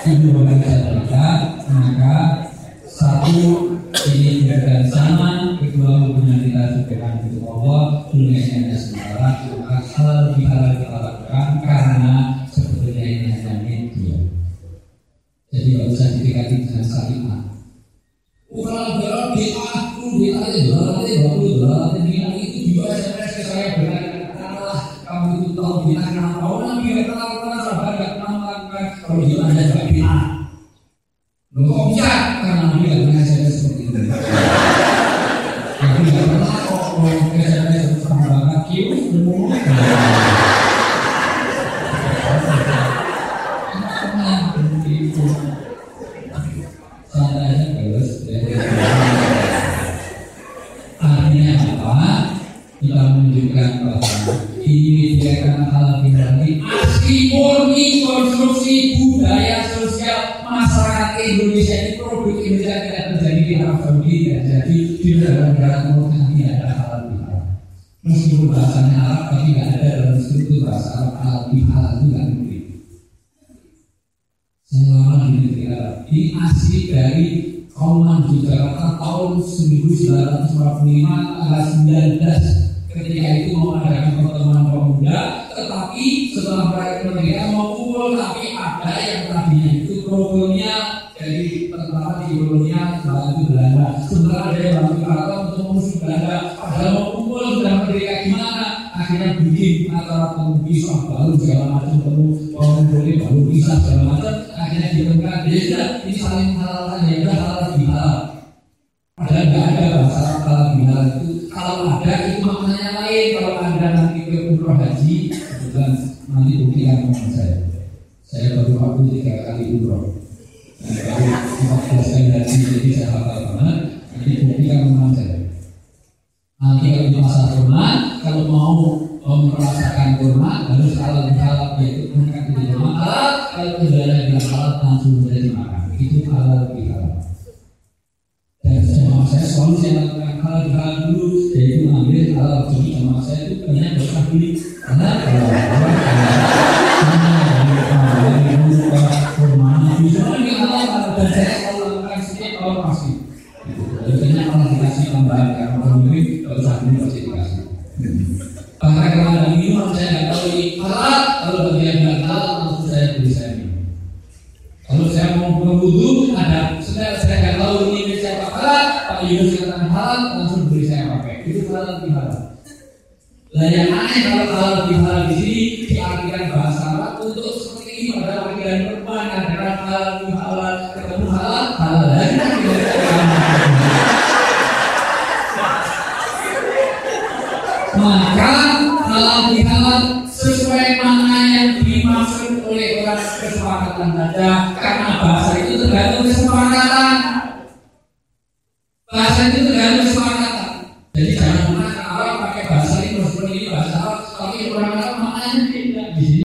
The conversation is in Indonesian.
Ibu bapak saudara, maka satu ini dengan sama, kedua hubungan kita dengan Allah dunianya hanya sementara, maka hal bihalal kita lakukan karena sebetulnya ini hanya media. Jadi tidak usah didekati dengan salimah. Kalau dalam aku itu juga saya berkata kamu itu tahu bina kenapa orang dia kenal sahabat kenal kalau dia ada juga bina. Loh kok bisa? Karena dia dengan saya seperti itu. Tapi tidak pernah kok saya sama banget kiu semua. Artinya apa? Kita menunjukkan bahwa ini dia karena hal berarti asli murni konstruksi budaya sosial masyarakat Indonesia ini, produk Indonesia tidak terjadi di Arab Saudi, tidak jadi di negara-negara timur tengah, ada hal bihalal. Meskipun bahasanya Arab tapi tidak ada dalam struktur bahasa Arab hal bihalal itu tidak mungkin. Selama di negeri Arab ini asli dari Kauman di Jakarta tahun 1945 tanggal 19 ketika itu mau mengadakan pertemuan pemuda, tetapi setelah mereka mau kumpul tapi ada yang tadinya itu koloninya dari tentara di kolonial bantu Belanda, sementara ada yang bantu Belanda untuk mengusir Belanda, padahal mau kumpul sudah merdeka gimana? Akhirnya bikin antara pengubis baru segala macam pengumpulin baru bisa segala macam, akhirnya ditemukan dia ini saling halalkan ya udah halal bihalal. Padahal tidak ada bahasa halal bihalal itu. Kalau ada itu maknanya lain. Kalau Anda nanti ke umroh haji, kebetulan nanti buktikan sama saya. Saya baru waktu 3 kali umroh. Baru 14 kali haji, jadi saya hafal banget. Nanti buktikan sama saya. Nanti kalau di masa kurma, kalau mau merasakan kurma harus halal bihalal, yaitu mengangkat di rumah halal. Kalau kendala bilang halal langsung menjadi makan. Itu halal bihalal. Dan saya selalu saya lakukan halal bihalal dulu, yaitu ambil halal. Jadi sama saya itu banyak berkah beli karena kalau kurmanya bisa ini halal, dan saya selalu lakukan setiap tahun pasti. Biasanya kalau dikasih tambahan karena orang ini kalau saat ini pasti dikasih. Bahkan kalau ada minuman saya nggak tahu ini halal, kalau bagian bilang halal langsung saya beli saya minum. Kalau saya mau berwudu ada saya nggak tahu ini siapa halal, Pak Yunus katakan halal langsung beli saya pakai. Itu halal bihalal. Lah yang aneh kalau halal bihalal di sini diartikan bahasa Arab untuk seperti ini pada panggilan perempuan adalah halal bihalal ketemu halal halal lagi. Maka halal bihalal sesuai makna yang dimaksud oleh orang kesepakatan saja, karena bahasa itu tergantung kesepakatan. Bahasa itu tergantung kesepakatan. Jadi jangan pernah orang pakai bahasa